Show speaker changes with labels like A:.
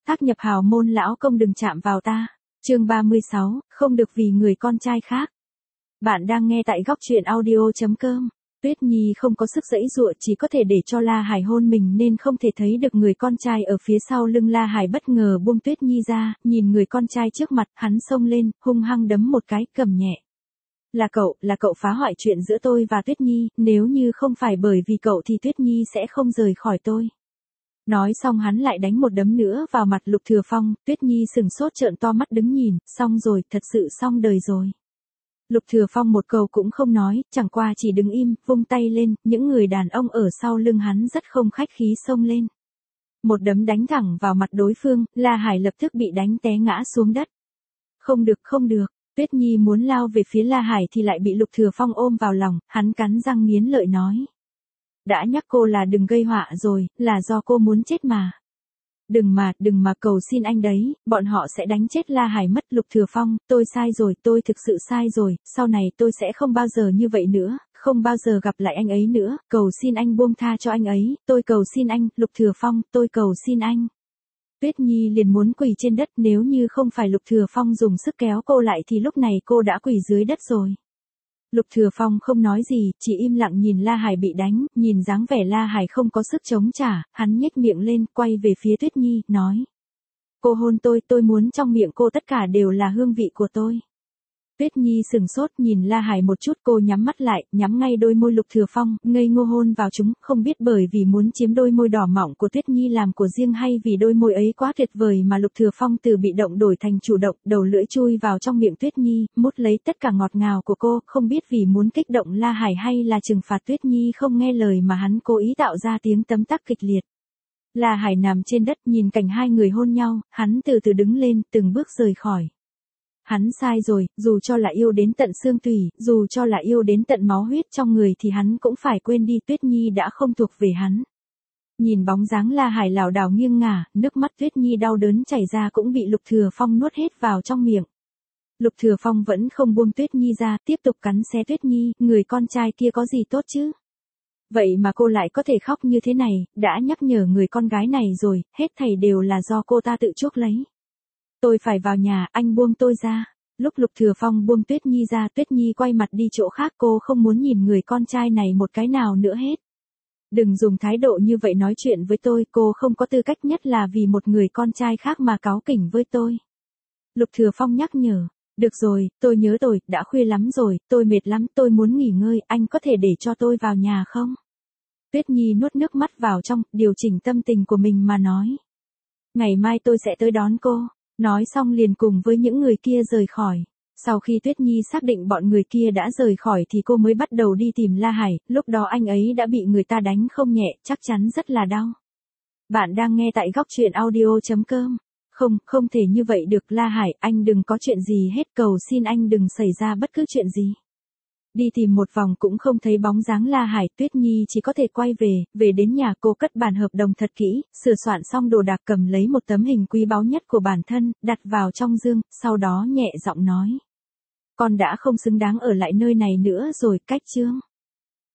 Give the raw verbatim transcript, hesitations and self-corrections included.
A: Thác nhập hào môn lão công đừng chạm vào ta. Chương ba mươi sáu, không được vì người con trai khác. Bạn đang nghe tại góc truyện audio chấm com. Tuyết Nhi không có sức giãy giụa, chỉ có thể để cho La Hải hôn mình nên không thể thấy được người con trai ở phía sau lưng. La Hải bất ngờ buông Tuyết Nhi ra, nhìn người con trai trước mặt, hắn xông lên, hung hăng đấm một cái, cầm nhẹ. Là cậu, là cậu phá hoại chuyện giữa tôi và Tuyết Nhi, nếu như không phải bởi vì cậu thì Tuyết Nhi sẽ không rời khỏi tôi. Nói xong hắn lại đánh một đấm nữa vào mặt Lục Thừa Phong. Tuyết Nhi sừng sốt trợn to mắt đứng nhìn, xong rồi, thật sự xong đời rồi. Lục Thừa Phong một câu cũng không nói, chẳng qua chỉ đứng im, vung tay lên, những người đàn ông ở sau lưng hắn rất không khách khí xông lên. Một đấm đánh thẳng vào mặt đối phương, La Hải lập tức bị đánh té ngã xuống đất. Không được, không được, Tuyết Nhi muốn lao về phía La Hải thì lại bị Lục Thừa Phong ôm vào lòng, hắn cắn răng nghiến lợi nói. Đã nhắc cô là đừng gây họa rồi, là do cô muốn chết mà. Đừng mà, đừng mà, cầu xin anh đấy, bọn họ sẽ đánh chết La Hải mất. Lục Thừa Phong, tôi sai rồi, tôi thực sự sai rồi, sau này tôi sẽ không bao giờ như vậy nữa, không bao giờ gặp lại anh ấy nữa, cầu xin anh buông tha cho anh ấy, tôi cầu xin anh. Lục Thừa Phong, tôi cầu xin anh. Tuyết Nhi liền muốn quỳ trên đất, nếu như không phải Lục Thừa Phong dùng sức kéo cô lại thì lúc này cô đã quỳ dưới đất rồi. Lục Thừa Phong không nói gì, chỉ im lặng nhìn La Hải bị đánh, nhìn dáng vẻ La Hải không có sức chống trả, hắn nhếch miệng lên, quay về phía Tuyết Nhi, nói. Cô hôn tôi, tôi muốn trong miệng cô tất cả đều là hương vị của tôi. Tuyết Nhi sừng sốt nhìn La Hải một chút, cô nhắm mắt lại, nhắm ngay đôi môi Lục Thừa Phong, ngây ngô hôn vào chúng, không biết bởi vì muốn chiếm đôi môi đỏ mọng của Tuyết Nhi làm của riêng hay vì đôi môi ấy quá tuyệt vời mà Lục Thừa Phong từ bị động đổi thành chủ động, đầu lưỡi chui vào trong miệng Tuyết Nhi, mút lấy tất cả ngọt ngào của cô, không biết vì muốn kích động La Hải hay là trừng phạt Tuyết Nhi không nghe lời mà hắn cố ý tạo ra tiếng tấm tắc kịch liệt. La Hải nằm trên đất nhìn cảnh hai người hôn nhau, hắn từ từ đứng lên, từng bước rời khỏi. Hắn sai rồi, dù cho là yêu đến tận xương tủy, dù cho là yêu đến tận máu huyết trong người thì hắn cũng phải quên đi Tuyết Nhi đã không thuộc về hắn. Nhìn bóng dáng La Hải lảo đảo nghiêng ngả, nước mắt Tuyết Nhi đau đớn chảy ra cũng bị Lục Thừa Phong nuốt hết vào trong miệng. Lục Thừa Phong vẫn không buông Tuyết Nhi ra, tiếp tục cắn xé Tuyết Nhi, người con trai kia có gì tốt chứ? Vậy mà cô lại có thể khóc như thế này, đã nhắc nhở người con gái này rồi, hết thảy đều là do cô ta tự chuốc lấy. Tôi phải vào nhà, anh buông tôi ra. Lúc Lục Thừa Phong buông Tuyết Nhi ra, Tuyết Nhi quay mặt đi chỗ khác, cô không muốn nhìn người con trai này một cái nào nữa hết. Đừng dùng thái độ như vậy nói chuyện với tôi, cô không có tư cách, nhất là vì một người con trai khác mà cáu kỉnh với tôi. Lục Thừa Phong nhắc nhở, được rồi, tôi nhớ rồi, đã khuya lắm rồi, tôi mệt lắm, tôi muốn nghỉ ngơi, anh có thể để cho tôi vào nhà không? Tuyết Nhi nuốt nước mắt vào trong, điều chỉnh tâm tình của mình mà nói. Ngày mai tôi sẽ tới đón cô. Nói xong liền cùng với những người kia rời khỏi. Sau khi Tuyết Nhi xác định bọn người kia đã rời khỏi thì cô mới bắt đầu đi tìm La Hải, lúc đó anh ấy đã bị người ta đánh không nhẹ, chắc chắn rất là đau. Bạn đang nghe tại góc truyện audio chấm com. Không, không thể như vậy được La Hải, anh đừng có chuyện gì hết, cầu xin anh đừng xảy ra bất cứ chuyện gì. Đi tìm một vòng cũng không thấy bóng dáng La Hải, Tuyết Nhi chỉ có thể quay về, về đến nhà cô cất bản hợp đồng thật kỹ, sửa soạn xong đồ đạc, cầm lấy một tấm hình quý báu nhất của bản thân, đặt vào trong dương, sau đó nhẹ giọng nói. Con đã không xứng đáng ở lại nơi này nữa rồi, cách chương.